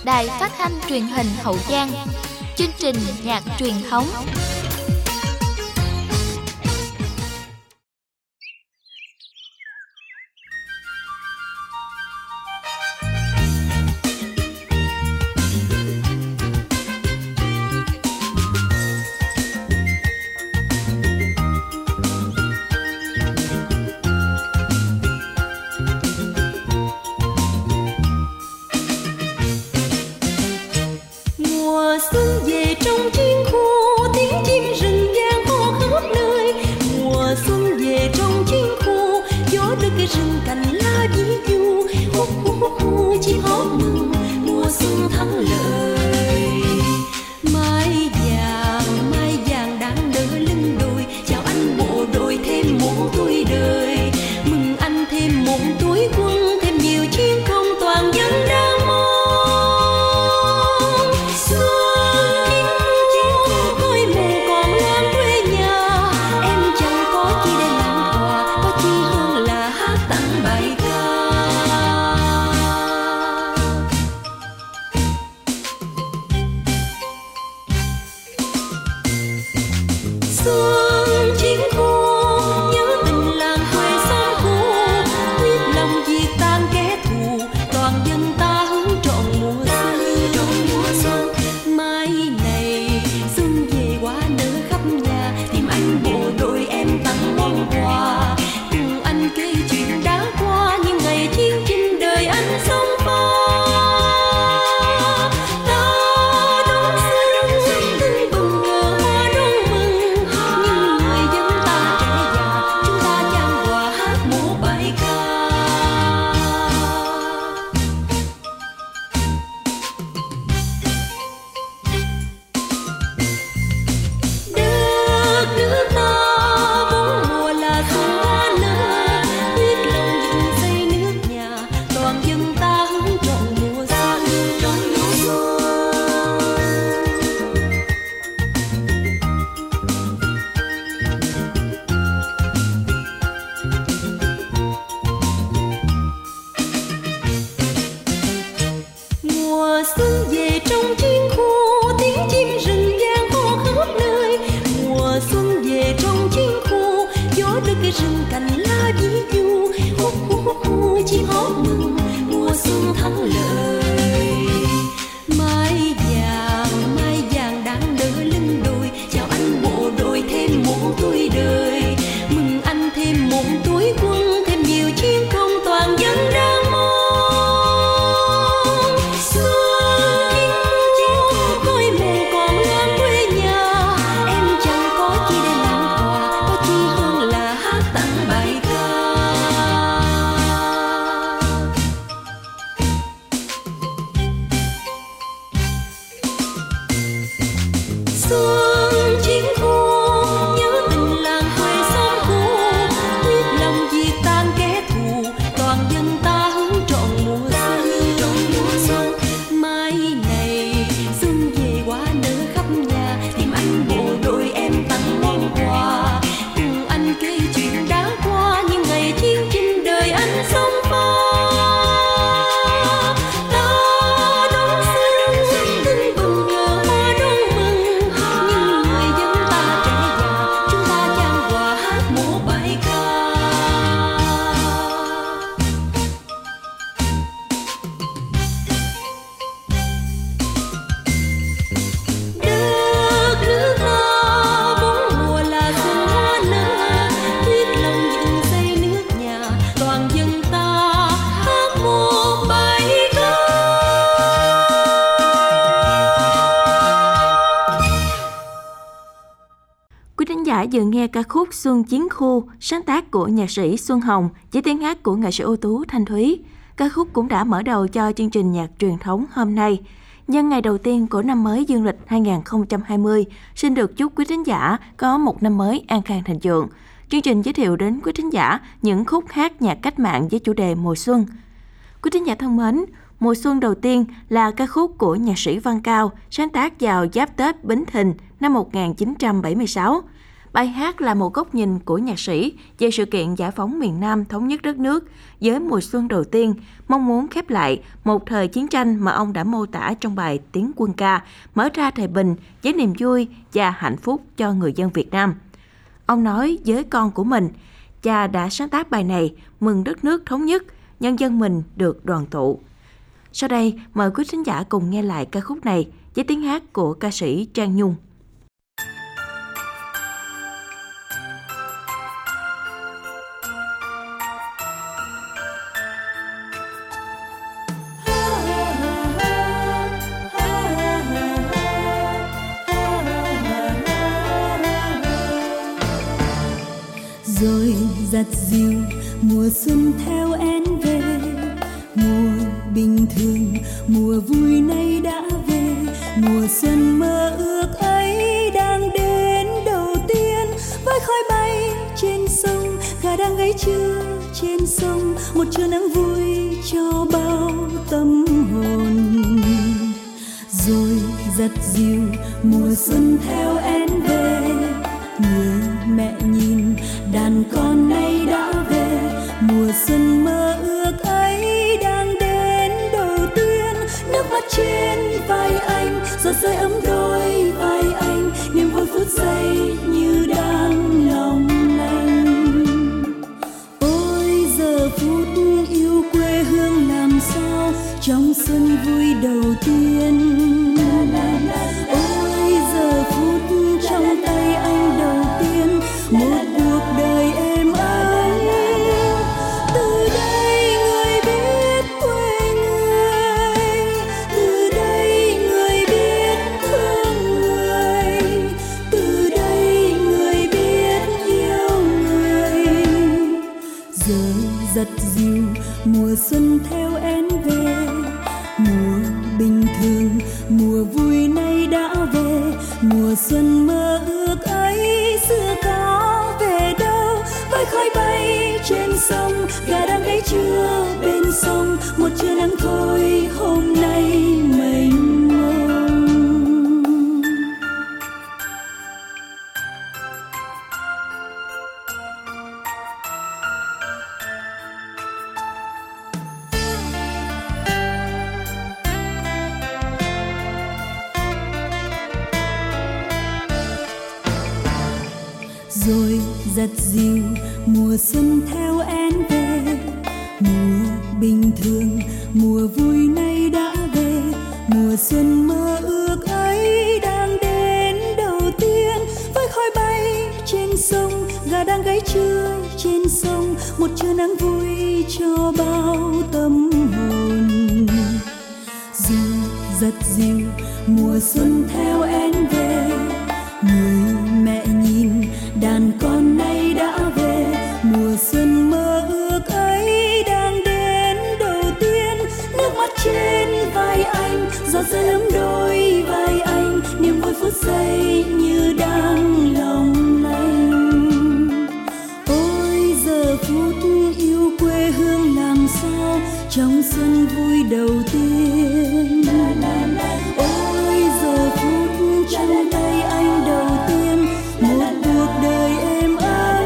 Đài Phát thanh Truyền hình Hậu Giang. Chương trình nhạc truyền thống. Vừa nghe ca khúc Xuân Chiến Khu, sáng tác của nhạc sĩ Xuân Hồng, với tiếng hát của nghệ sĩ ưu tú Thanh Thúy. Ca khúc cũng đã mở đầu cho chương trình nhạc truyền thống hôm nay. Nhân ngày đầu tiên của năm mới dương lịch 2020, xin được chúc quý thính giả có một năm mới an khang thịnh vượng. Chương trình giới thiệu đến quý thính giả những khúc hát nhạc cách mạng với chủ đề mùa xuân. Quý thính giả thân mến, mùa xuân đầu tiên là ca khúc của nhạc sĩ Văn Cao, sáng tác vào Giáp Tết Bính Thìn năm 1976. Bài hát là một góc nhìn của nhạc sĩ về sự kiện giải phóng miền Nam thống nhất đất nước với mùa xuân đầu tiên, mong muốn khép lại một thời chiến tranh mà ông đã mô tả trong bài Tiến quân ca, mở ra thời bình với niềm vui và hạnh phúc cho người dân Việt Nam. Ông nói với con của mình, cha đã sáng tác bài này mừng đất nước thống nhất, nhân dân mình được đoàn tụ. Sau đây, mời quý thính giả cùng nghe lại ca khúc này với tiếng hát của ca sĩ Trang Nhung. Rồi giặt dịu mùa xuân theo én về, mùa bình thường mùa vui nay đã về, mùa xuân mơ ước ấy đang đến đầu tiên. Với khói bay trên sông, gà đang gáy trưa trên sông, một trưa nắng vui cho bao tâm hồn. Rồi giặt dịu mùa xuân theo én về, người mẹ nhìn đàn con nay đã về, mùa xuân mơ ước ấy đang đến đầu tiên. Nước mắt trên vai anh, giọt rơi ấm đôi vai anh, niềm vui phút giây như đang lòng lành. Ôi giờ phút yêu quê hương làm sao trong xuân vui đầu tiên. Ôi giờ phút trong tay anh đầu tiên, một cuộc đời êm ấm. Từ đây người biết quê người, từ đây người biết thương người, từ đây người biết yêu người. Giờ giặt dịu mùa xuân theo én về, mùa bình thường mùa vui nay đã về, mùa xuân mơ ước ấy xưa có về đâu. Với khói bay trên sông, gà đang gáy trưa bên sông, một trưa nắng thôi hôm nay mênh mông. Rồi giặt dịu mùa xuân theo én về, mùa bình thường mùa vui nay đã về, mùa xuân mơ ước ấy đang đến đầu tiên. Với khói bay trên sông, gà đang gáy trưa trên sông, một trưa nắng vui cho bao tâm hồn. Rồi giặt dịu mùa xuân theo én về, người mẹ nhìn đàn con nay đã về, mùa xuân mơ ước ấy đang đến đầu tiên. Nước mắt trên vai anh, giọt rơi ấm đôi vai anh, niềm vui phút giây như đang lòng lành. Ôi giờ phút yêu quê hương làm sao trong xuân vui đầu tiên. Ôi giờ phút trong tay anh đầu tiên, một cuộc đời êm ấm.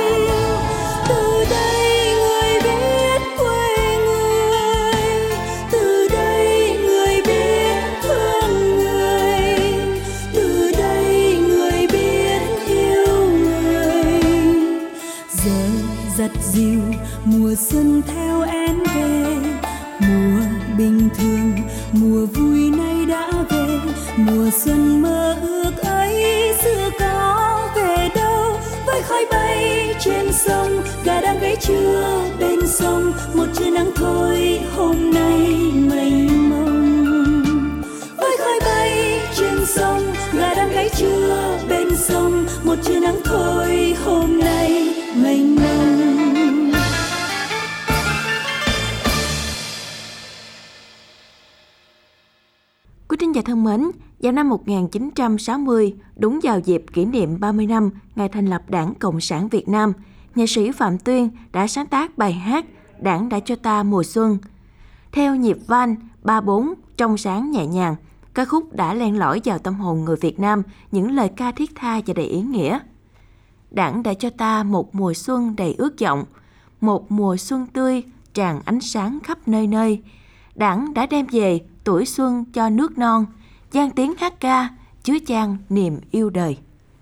Từ đây người biết quê người, từ đây người biết thương người, từ đây người biết yêu người. Giờ giặt dịu mùa xuân theo én về, mùa bình thường mùa vui nay đã về, mùa xuân mơ ước ấy xưa có về đâu. Với khói bay trên sông, gà đang gáy trưa bên sông, một trưa nắng thôi hôm nay mênh mông. Với khói bay trên sông, gà đang gáy trưa bên sông, một trưa nắng thôi hôm nay mênh mông. Quý thính giả thân mến, vào năm 1960, đúng vào dịp kỷ niệm 30 năm ngày thành lập Đảng Cộng sản Việt Nam, nhạc sĩ Phạm Tuyên đã sáng tác bài hát Đảng đã cho ta mùa xuân. Theo nhịp van 3/4 trong sáng nhẹ nhàng, ca khúc đã len lỏi vào tâm hồn người Việt Nam những lời ca thiết tha và đầy ý nghĩa. Đảng đã cho ta một mùa xuân đầy ước vọng, một mùa xuân tươi tràn ánh sáng khắp nơi nơi. Đảng đã đem về tuổi xuân cho nước non, vang tiếng hát ca chứa chan niềm yêu đời.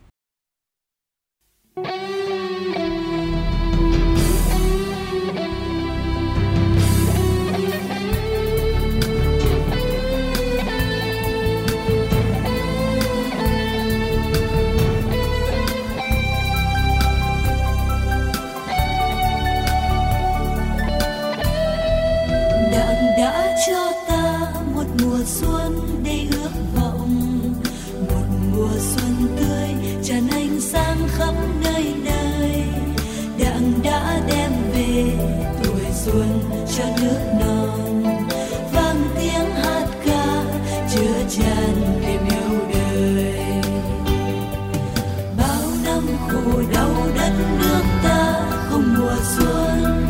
Đã cho ta một mùa xuân đầy ước vọng, một mùa xuân tươi tràn ánh sáng khắp nơi nơi. Đảng đã đem về tuổi xuân cho nước non, vang tiếng hát ca chứa chan niềm yêu đời. Bao năm khổ đau đất nước ta không mùa xuân,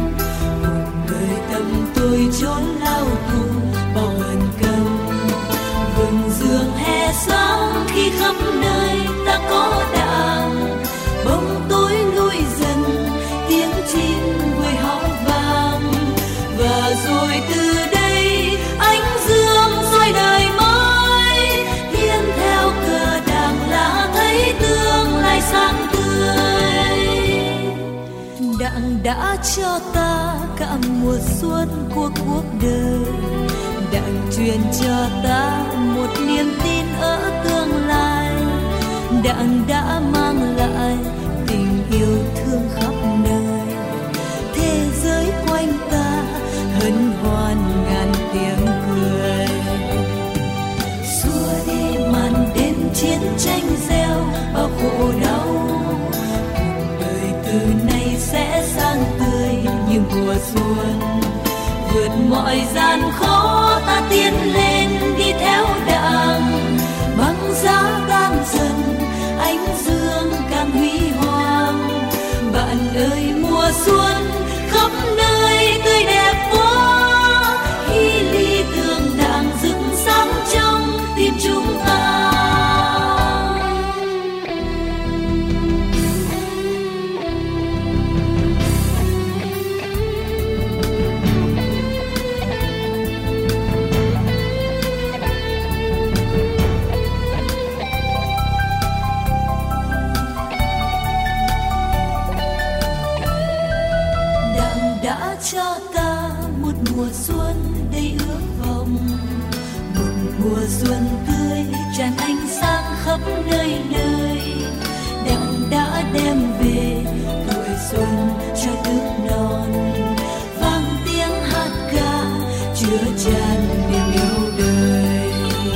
tôi trốn lao tù bao hận căm. Vườn dương hè sáng khi khắp nơi ta có Đảng, bóng tối lui dần tiếng chim vui hót vang. Và rồi từ đây ánh dương soi đời mới, hiên theo cờ Đảng là thấy tương lai sáng tươi. Đảng đã cho ta cả mùa xuân của cuộc đời, Đảng truyền cho ta một niềm tin ở tương lai. Đảng đã mang lại tình yêu thương khắp nơi, thế giới quanh ta hân hoan ngàn tiếng cười. Xua đi màn đêm chiến tranh gieo bao khổ đau, đời từ nay sẽ sang tươi như mùa xuân. Vượt mọi gian khó ta tiến lên đi theo Đảng, băng giá tan dần ánh dương càng huy hoàng. Bạn ơi mùa xuân khắp nơi tươi đẹp quá, khi lý tưởng Đảng rực sáng trong tim chúng ta. Cho ta một mùa xuân đầy ước vọng, một mùa xuân tươi tràn ánh sáng khắp nơi nơi. Đảng đã đem về tuổi xuân cho nước non, vang tiếng hát ca chứa chan niềm yêu đời.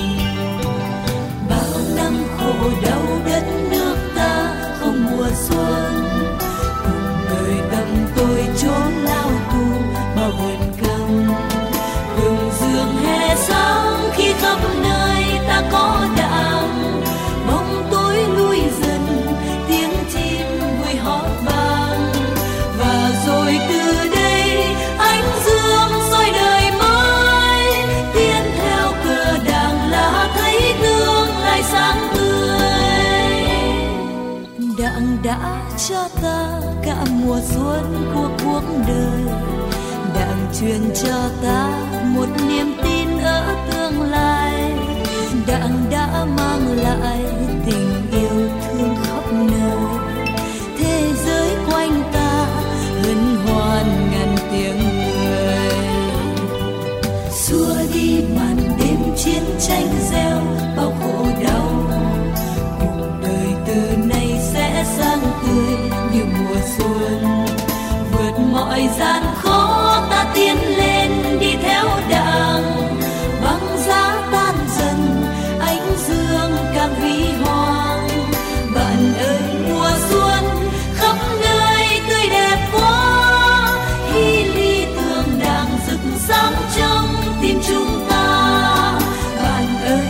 Bao năm khổ đau đất nước ta không mùa xuân, cùng đời tâm tôi trốn lao tù bao hận căm. Vườn dương hè sáng khi khắp nơi ta có Đảng, bóng tối lui dần tiếng chim vui hót vang. Và rồi từ đây ánh dương soi đời mới, tiến theo cờ Đảng là thấy tương lai sáng tươi. Đảng đã cho ta cả mùa xuân của cuộc đời, Đảng truyền cho ta một niềm tin ở tương lai. Đảng đã mang lại tình yêu thương khắp nơi, thế giới quanh ta hân hoan ngàn tiếng cười. Xua đi màn đêm chiến tranh gieo bao khổ đau, cuộc đời từ nay sẽ sang tươi như mùa xuân. Vượt mọi gian khó ta tiến lên đi theo Đảng, băng giá tan dần ánh dương càng huy hoàng. Bạn ơi mùa xuân khắp nơi tươi đẹp quá, khi lý tưởng Đảng rực sáng trong tim chúng ta. Bạn ơi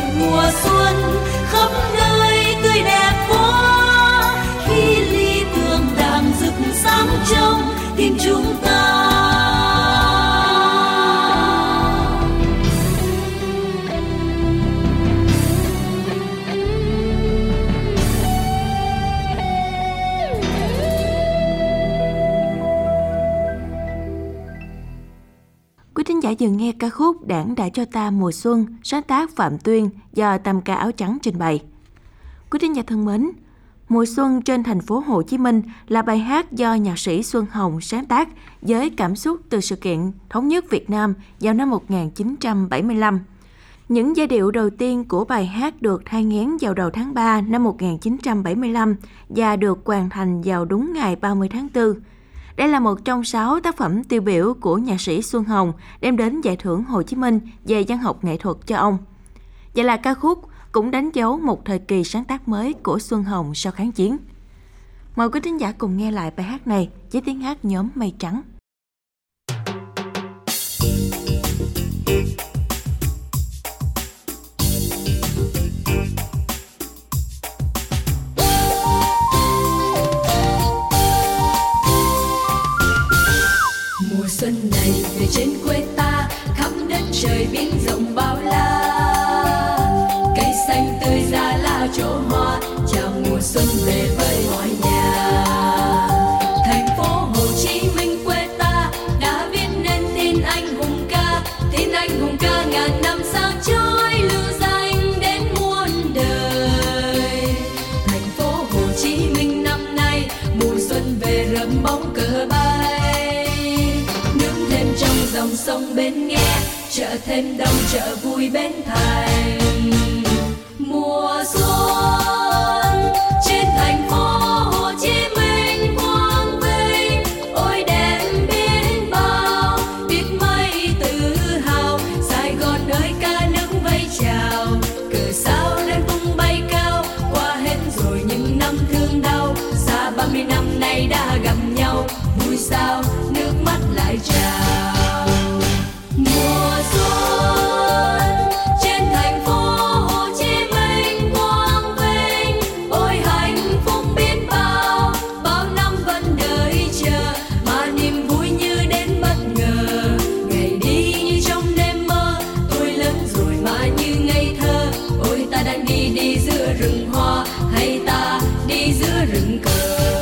Mời quý thính giả dừng nghe ca khúc Đảng đã cho ta mùa xuân, sáng tác Phạm Tuyên do Tam ca áo trắng trình bày. Quý thính giả thân mến, Mùa xuân trên thành phố Hồ Chí Minh là bài hát do nhạc sĩ Xuân Hồng sáng tác với cảm xúc từ sự kiện thống nhất Việt Nam vào năm 1975. Những giai điệu đầu tiên của bài hát được thai nghén vào đầu tháng 3 năm 1975 và được hoàn thành vào đúng ngày 30 tháng 4. Đây là một trong 6 tác phẩm tiêu biểu của nhạc sĩ Xuân Hồng đem đến giải thưởng Hồ Chí Minh về văn học nghệ thuật cho ông. Và là ca khúc cũng đánh dấu một thời kỳ sáng tác mới của Xuân Hồng sau kháng chiến. Mời quý thính giả cùng nghe lại bài hát này với tiếng hát nhóm Mây Trắng. Mùa xuân này về trên quê ta, khắp đất trời biển rộng bao la, cây xanh tươi ra lá chỗ hoa, chào mùa xuân về với mọi nhà. Thành phố Hồ Chí Minh quê ta đã viết nên tin anh hùng ca ngàn năm sáng chói lưu danh đến muôn đời. Thành phố Hồ Chí Minh năm nay mùa xuân về rợm bóng cờ bay, nước thêm trong dòng sông bên nghe, chợ thêm đông chợ vui bên thành. Mùa xuân trên thành phố Hồ Chí Minh quang vinh, ôi đẹp biết bao, biết mấy tự hào. Sài Gòn ơi ca nước vẫy chào, cờ sao đang tung bay cao, qua hết rồi những năm thương đau. Xa 30 năm nay đã gặp nhau, vui sao nước mắt lại trào. Mùa xuân trên thành phố Hồ Chí Minh quang vinh, ôi hạnh phúc biết bao, bao năm vẫn đợi chờ mà niềm vui như đến bất ngờ. Ngày đi như trong đêm mơ, tôi lớn rồi mà như ngây thơ. Ôi ta đang đi giữa rừng hoa, hay ta đi giữa rừng cờ.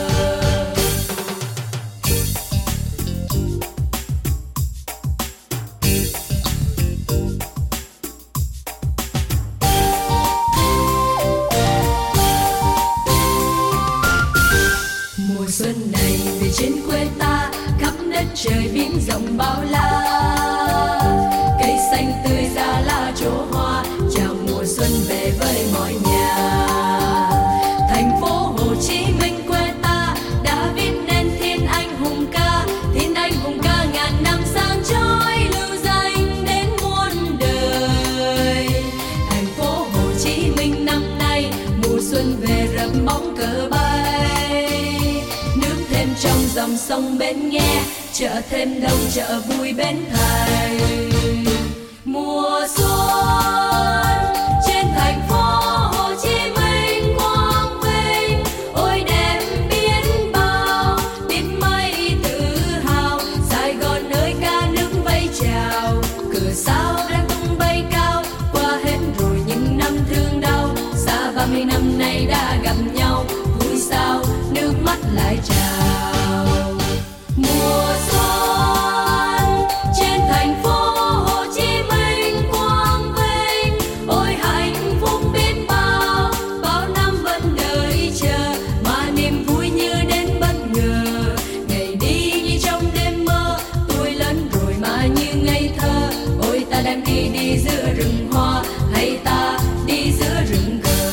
Mùa xuân này về trên quê ta, khắp đất trời biển rộng bao la, cây xanh tươi ra lá chỗ hoa, chào mùa xuân về với mọi nhà. Thành phố Hồ Chí Minh quê ta đã viết nên thiên anh hùng ca ngàn năm sáng chói lưu danh đến muôn đời. Thành phố Hồ Chí Minh năm nay mùa xuân về rợm bóng cờ bay, nước thêm trong dòng sông bên nghe, chợ thêm đông chợ vui bên thành. Mùa xuân trên thành phố Hồ Chí Minh quang vinh, ôi đẹp biết bao, biết mấy tự hào. Sài Gòn ơi ca nước vẫy chào, cờ sao đang tung bay cao, qua hết rồi những năm thương đau. Xa 30 năm nay đã gặp nhau, vui sao nước mắt lại trào. Mùa xuân trên thành phố Hồ Chí Minh quang vinh, ôi hạnh phúc biết bao, bao năm vẫn đợi chờ mà niềm vui như đến bất ngờ. Ngày đi như trong đêm mơ, tôi lớn rồi mà như ngây thơ. Ôi ta đang đi giữa rừng hoa, hay ta đi giữa rừng cờ.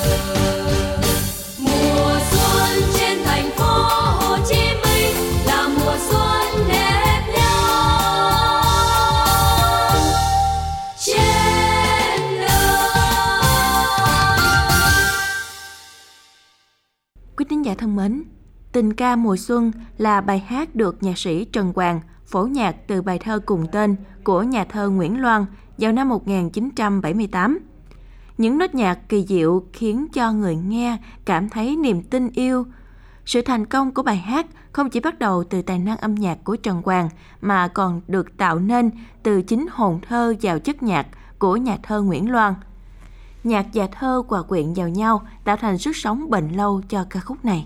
Mùa xuân trên thành phố Hồ Chí Minh là mùa xuân đẹp nhất trên đời. Quý thính giả thân mến, Tình ca mùa xuân là bài hát được nhạc sĩ Trần Hoàng phổ nhạc từ bài thơ cùng tên của nhà thơ Nguyễn Loan vào năm 1978. Những nốt nhạc kỳ diệu khiến cho người nghe cảm thấy niềm tin yêu. Sự thành công của bài hát không chỉ bắt đầu từ tài năng âm nhạc của Trần Hoàng mà còn được tạo nên từ chính hồn thơ vào chất nhạc của nhà thơ Nguyễn Loan. Nhạc và thơ hòa quyện vào nhau tạo thành sức sống bền lâu cho ca khúc này.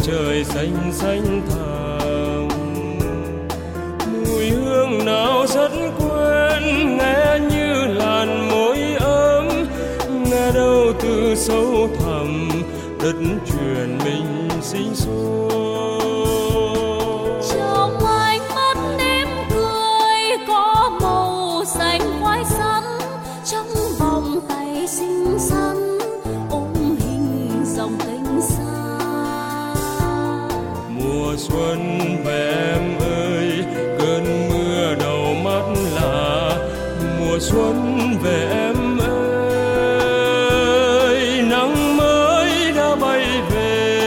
trời xanh xanh thẳm. Mùi hương nào rất quen, nghe như làn môi ấm, nghe đâu từ sâu thẳm đất truyền mình sinh sống. Trong ánh mắt em cười có màu xanh khoai sắn, trong vòng tay xinh xắn ôm hình dòng kênh xa. Mùa xuân về em ơi, cơn mưa đầu mắt là mùa xuân về em ơi, nắng mới đã bay về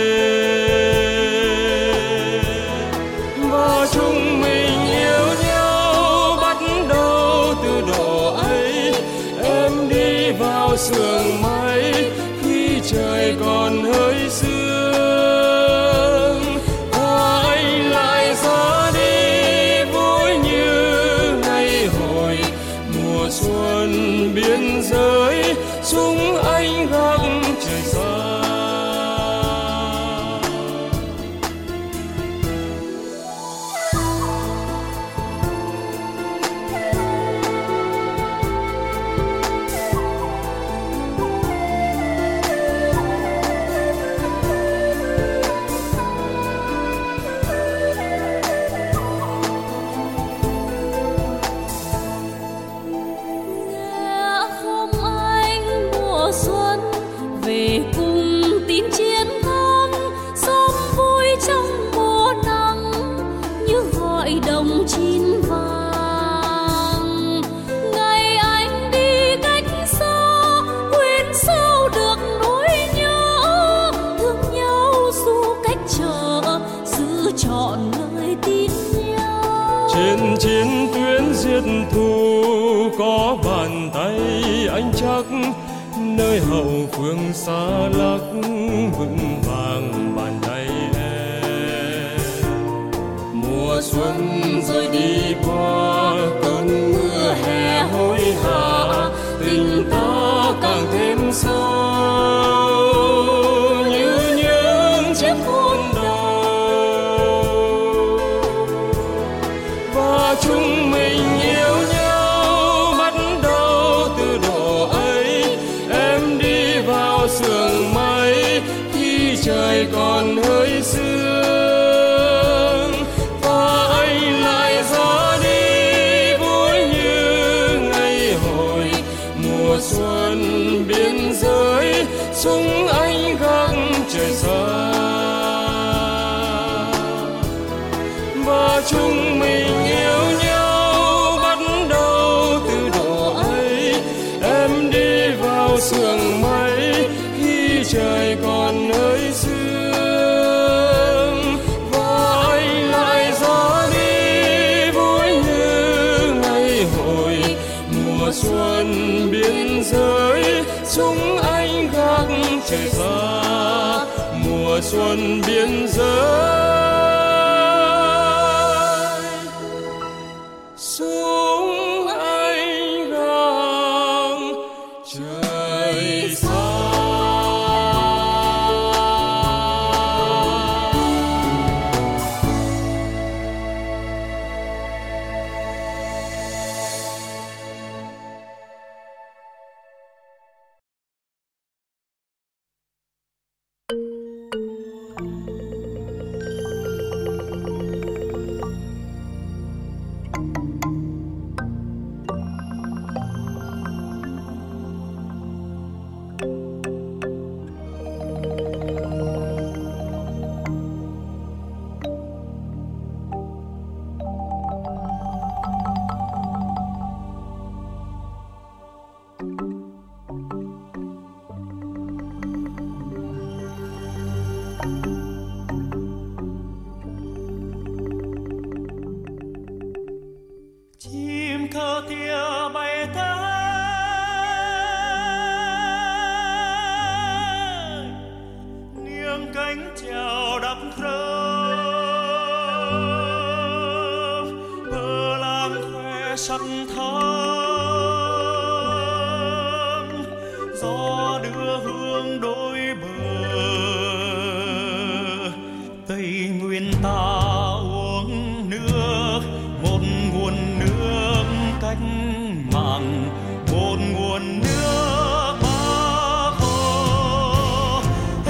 và chúng mình yêu nhau bắt đầu từ độ ấy. Em đi vào sương mây khi trời còn hơi sương, và anh lại ra đi vui như ngày hồi. Mùa xuân biên giới chúng anh gác trời xa. Nghe không anh mùa xuân về cùng tin chiến thắng, xóm vui trong mùa nắng như gọi đồng chín vàng. Ngày anh đi cách xa quên sao được nỗi nhớ, thương nhau dù cách trở giữ trọn lời tin nhau. Trên chiến tuyến giết thù có bàn tay anh chắc, nơi hậu phương xa lắc vững vàng bàn tay em. Mùa xuân rồi đi qua cơn mưa hè hối hả, tình ta càng thêm sâu như những chiếc hôn đầu. Và chúng mình yêu nhau bắt đầu từ độ ấy. Em đi vào sương mây khi trời còn hơi sương, và anh lại ra đi vui như ngày hồi. Mùa xuân biên giới chúng anh gác trời xa, và chúng mình yêu nhau bắt đầu từ độ ấy. Em đi vào sương mây khi trời còn hơi sương, và anh lại ra đi vui như ngày hồi. Mùa xuân biên giới chúng anh gác trời xa, mùa xuân biên giới chúng anh gác trời xa. Chim thơ tia bay tới, nghiêng cánh chào đắp rơm, bờ lang khoe sắc thắm, gió đưa hương đôi bờ, cách mạng, một nguồn nước Bác Hồ.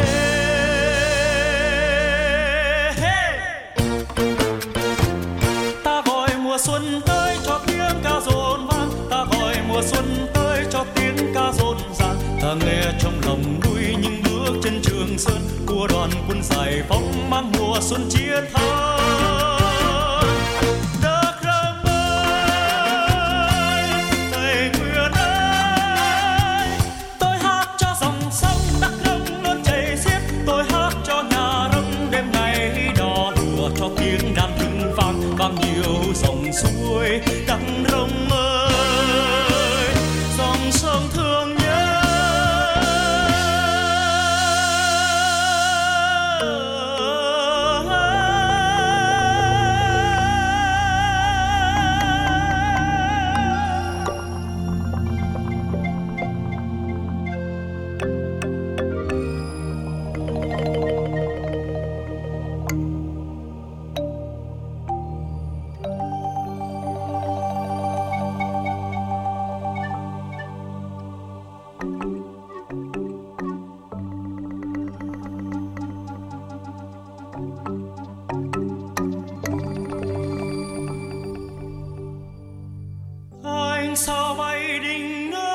Ta gọi mùa xuân tới cho tiếng ca rộn vang, ta gọi mùa xuân tới cho tiếng ca rộn ràng. Ta nghe trong lòng nuôi những bước chân Trường Sơn của đoàn quân giải phóng mang mùa xuân chiến thắng. Đất Rông ơi, Tây Nguyên ơi, tôi hát cho dòng sông Đắk Nông luôn chảy xiết, tôi hát cho nhà Rông đêm ngày đò đùa, cho tiếng đàn từng vang vang nhiều dòng suối. Đắk Nông ơi, dòng sông thương nhớ. Anh sao bay đỉnh núi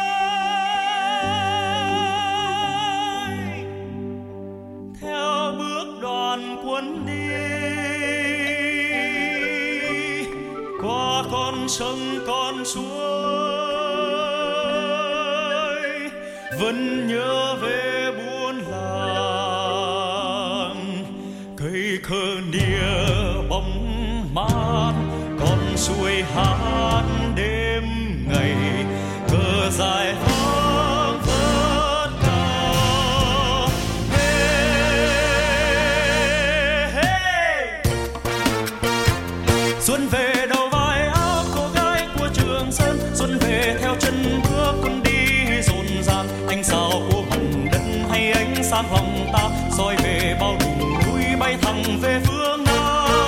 theo bước đoàn quân đi, qua con sông con suối vẫn nhớ về buôn làng. Cây khơ nia bóng mát, con suối hát đêm ngày, cờ giải phóng phất cao. Xuân về đầu vai áo cô gái của Trường Sơn, xuân về theo chân bước quân đi rộn ràng. Ánh sao của mảnh đất hay ánh sáng lòng ta soi về bao đỉnh núi bay thẳng về phương Nam.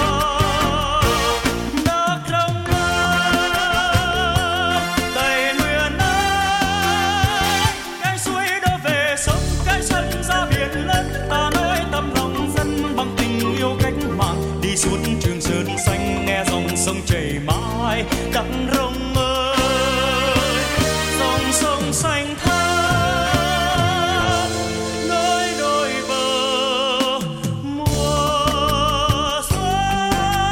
Suốt Trường Sơn xanh nghe dòng sông chảy mãi. Đắk Nông ơi, dòng sông xanh thẳm nối đôi bờ mùa xuân.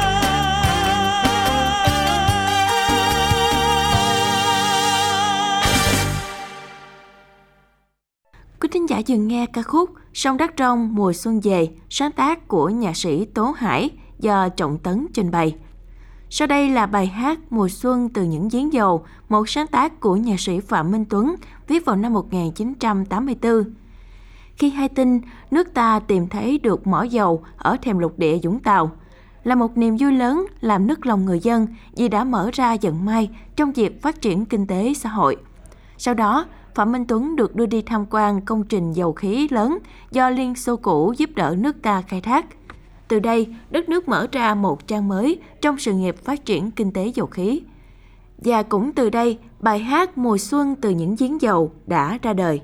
Quý thính giả dừng nghe ca khúc Sông Đắk Rông mùa xuân về, sáng tác của nhạc sĩ Tố Hải do Trọng Tấn trình bày. Sau đây là bài hát Mùa xuân từ những giếng dầu, một sáng tác của nhạc sĩ Phạm Minh Tuấn, viết vào năm 1984. Khi hay tin nước ta tìm thấy được mỏ dầu ở thềm lục địa Vũng Tàu, là một niềm vui lớn làm nức lòng người dân vì đã mở ra vận may trong việc phát triển kinh tế xã hội. Sau đó, Phạm Minh Tuấn được đưa đi tham quan công trình dầu khí lớn do Liên Xô cũ giúp đỡ nước ta khai thác. Từ đây, đất nước mở ra một trang mới trong sự nghiệp phát triển kinh tế dầu khí. Và cũng từ đây, bài hát Mùa xuân từ những giếng dầu đã ra đời.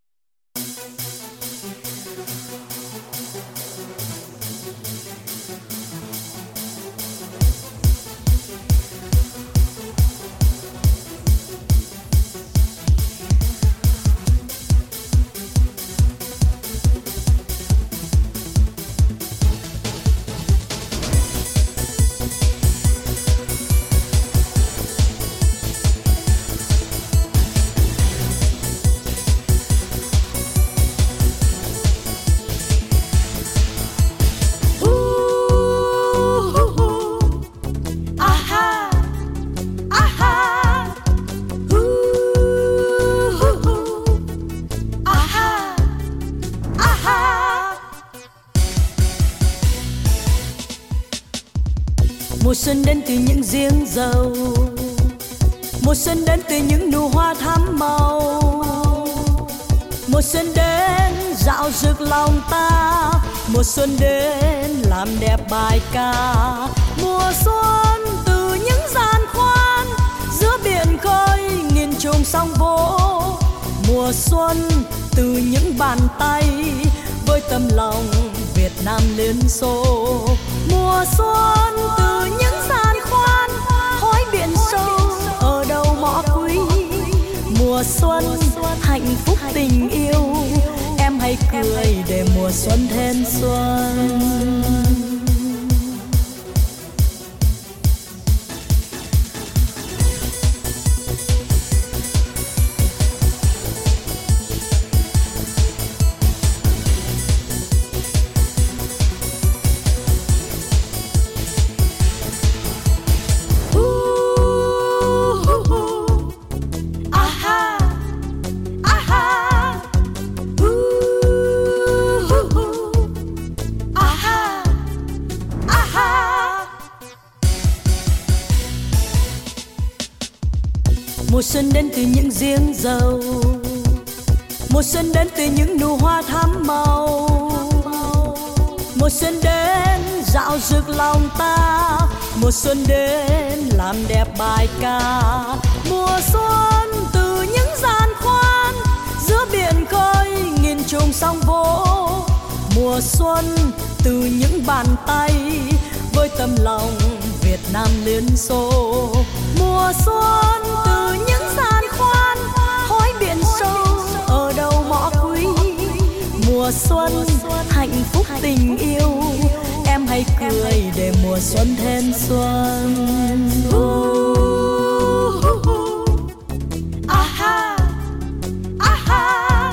Mùa xuân đến từ những giếng dầu, mùa xuân đến từ những nụ hoa thắm màu, mùa xuân đến dạo rực lòng ta, mùa xuân đến làm đẹp bài ca. Mùa xuân từ những giàn khoan giữa sóng vỗ. Mùa xuân từ những bàn tay với tấm lòng Việt Nam Liên Xô. Mùa xuân từ những giàn khoan khói biển sâu ở đầu mỏ quý. Mùa xuân hạnh phúc tình yêu, em hãy cười để mùa xuân thêm xuân. Mùa xuân đến từ những giếng dầu, mùa xuân đến từ những nụ hoa thắm màu. Mùa xuân đến dạo rực lòng ta, mùa xuân đến làm đẹp bài ca. Mùa xuân từ những giàn khoan giữa biển khơi nghìn trùng sóng vỗ. Mùa xuân từ những bàn tay với tấm lòng Việt Nam Liên Xô. Mùa xuân từ những giàn khoan khói biển sâu ở đầu mỏ quý. Mùa xuân hạnh phúc tình yêu, em hãy cười để mùa xuân thêm xuân. Aha, aha,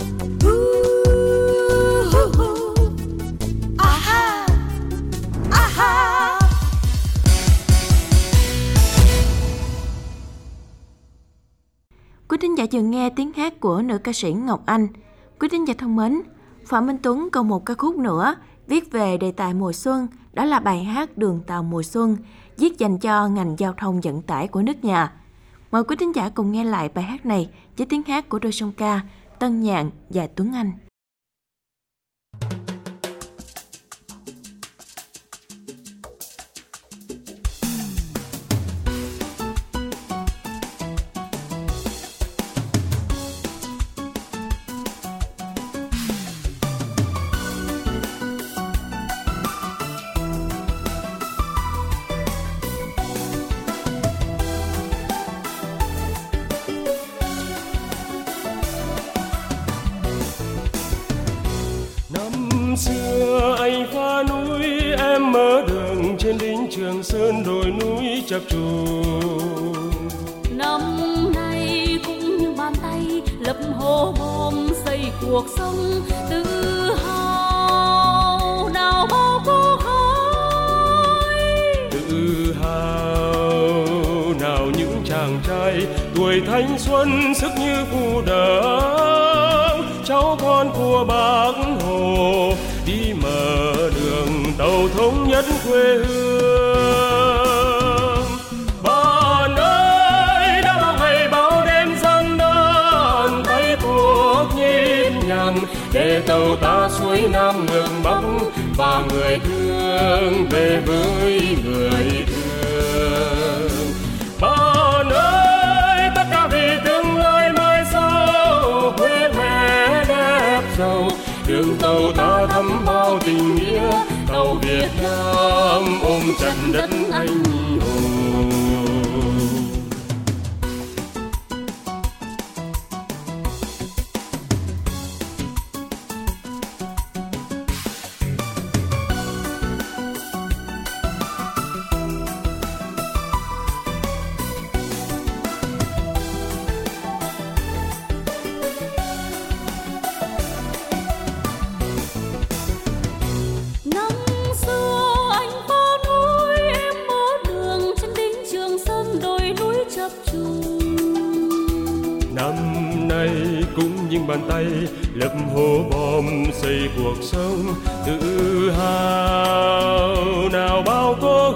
aha, aha. Quý thính giả vừa nghe tiếng hát của nữ ca sĩ Ngọc Anh. Quý thính giả thân mến, Phạm Minh Tuấn còn một ca khúc nữa viết về đề tài mùa xuân, đó là bài hát Đường tàu mùa xuân, viết dành cho ngành giao thông vận tải của nước nhà. Mời quý thính giả cùng nghe lại bài hát này với tiếng hát của đôi song ca Tân Nhạn và Tuấn Anh. Xưa anh phá núi, em mở đường trên đỉnh Trường Sơn, đồi núi chập trùng. Năm nay cũng như bàn tay lập hố bom xây cuộc sống tự hào nào bao cô khói. Tự hào nào những chàng trai tuổi thanh xuân sức như phù đảng, cháu con của Bác Hồ đi mở đường tàu thống nhất quê hương. Bạn ơi đã bao ngày bao đêm gian nan, tay thuốc nhịp nhàng để tàu ta xuôi nam ngược bắc, và người thương về với người thương. Bạn ơi tất cả vì tương lai mai sau quê mẹ đẹp giàu, đường tàu ta thắm bao tình nghĩa, tàu Việt Nam ôm chặt đất anh hùng. Nhưng bàn tay lập hố bom xây cuộc sống tự hào nào bao cô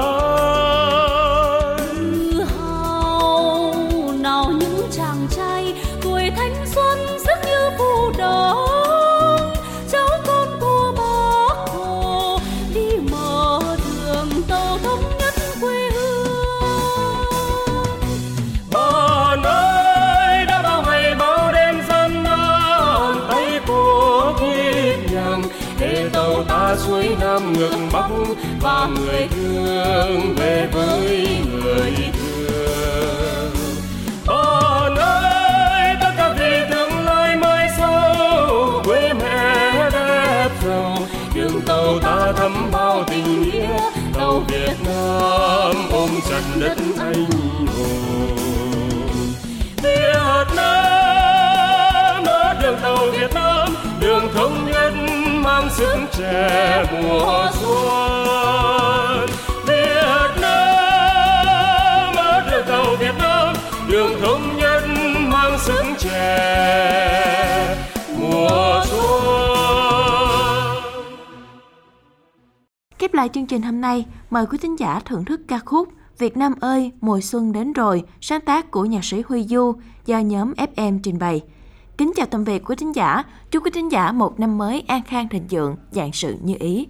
gái. Tự hào nào những chàng trai tuổi thanh xuân sức như phù đảng, cháu con của Bác Hồ đi mở đường tàu thống nhất quê hương. Bạn ơi xuôi nam ngược bắc, và người thương về với người thương. Con ơi, tất cả vì tương lai mai sau, quê mẹ đẹp giàu, đường tàu ta thấm bao tình nghĩa, tàu Việt Nam ôm chặt đất anh hùng. Việt Nam, đường tàu Việt Nam, đường thống nhất mang sức trẻ mùa xuân. Việt Nam, đường tàu Việt Nam, đường thống nhất mang sức trẻ mùa xuân. Khép lại chương trình hôm nay, mời quý thính giả thưởng thức ca khúc Việt Nam ơi, mùa xuân đến rồi, sáng tác của nhạc sĩ Huy Du do nhóm FM trình bày. Kính chào tạm biệt quý thính giả, chúc quý thính giả một năm mới an khang thịnh vượng, vạn sự như ý.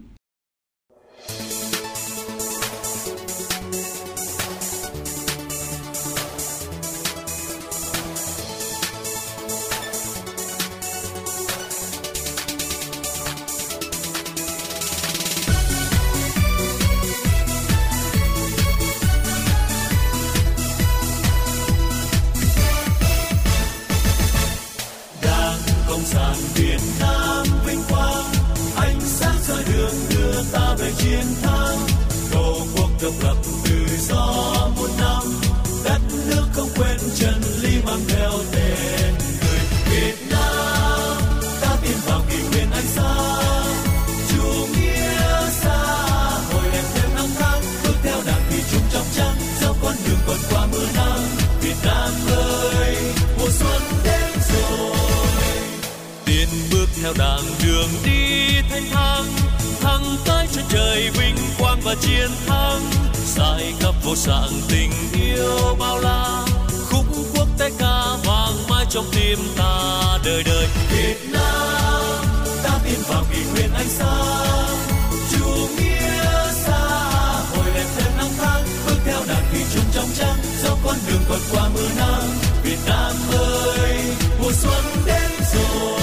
Việt Nam vinh quang, ánh sáng soi đường đưa ta về chiến thắng. Tổ quốc độc lập tự do muôn năm, đất nước không quên chân lý mang theo tên người. Việt Nam ta tiến vào kỷ nguyên ánh sáng, chủ nghĩa xã hội đẹp thêm năm tháng, bước theo đảng thủy chung trong trắng, dẫu con đường còn qua mưa nắng. Việt Nam ơi, mùa xuân đến rồi. Tiến bước theo đàng đường đi thanh thang, thăng tới chân trời vinh quang và chiến thắng. Dài khắp vô sạng tình yêu bao la, khúc quốc tế ca vang mãi trong tim ta đời đời. Việt Nam ta tiến vào kỷ nguyên ánh sáng, chủ nghĩa xã hội đẹp thêm năm tháng, bước theo đàng thủy chung trong trắng, dẫu con đường còn qua mưa nắng. Việt Nam ơi, mùa xuân đến rồi.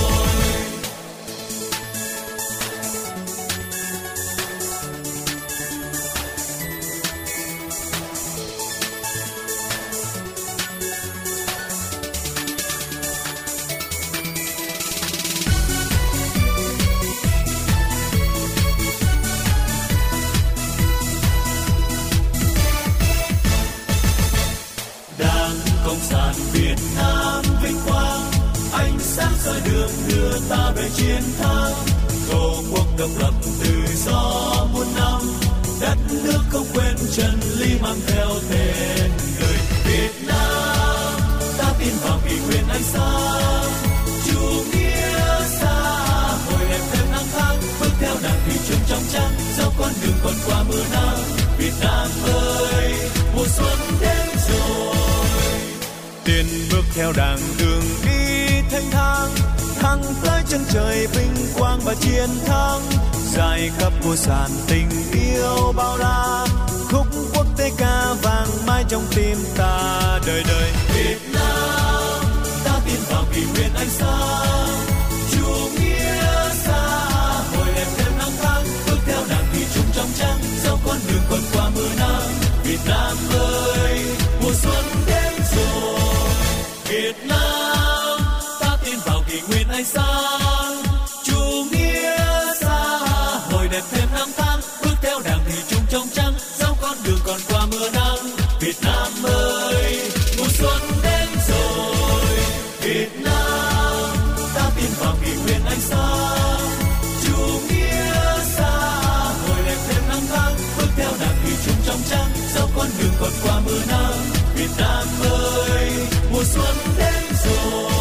Việt Nam vinh quang, ánh sáng soi đường đưa ta về chiến thắng. Tổ quốc độc lập tự do muôn năm, đất nước không quên chân lý mang theo tên người. Việt Nam ta tiến vào kỷ nguyên ánh sáng, chủ nghĩa xã hội đẹp thêm năm tháng, bước theo đảng thủy chung trong trắng, dẫu con đường còn qua mưa nắng. Việt Nam ơi, mùa xuân đến rồi. Tiến bước theo đàng đường đi thanh thang, thăng tới chân trời vinh quang và chiến thắng. Dài khắp vô sàn tình yêu bao la, khúc quốc tế ca vang mãi trong tim ta đời đời. Việt Nam ta tiến vào kỷ nguyên ánh sáng, chủ nghĩa xã hội đẹp thêm năm tháng, bước theo đàng thủy chung trong trắng, dẫu con đường còn qua mưa nắng. Việt Nam ơi, mùa xuân đến rồi. Việt Nam ta tiến vào kỷ nguyên ánh sáng, chủ nghĩa xã hội đẹp thêm năm tháng, bước theo đàng thủy chung trong trắng, dẫu con đường còn qua mưa nắng. Việt Nam ơi, mùa xuân đến rồi. Việt Nam ta tiến vào kỷ nguyên ánh sáng, chủ nghĩa xã hội đẹp thêm năm tháng, bước theo đàng thủy chung trong trắng, dẫu con đường còn qua mưa nắng. Việt Nam ơi, mùa xuân đến rồi.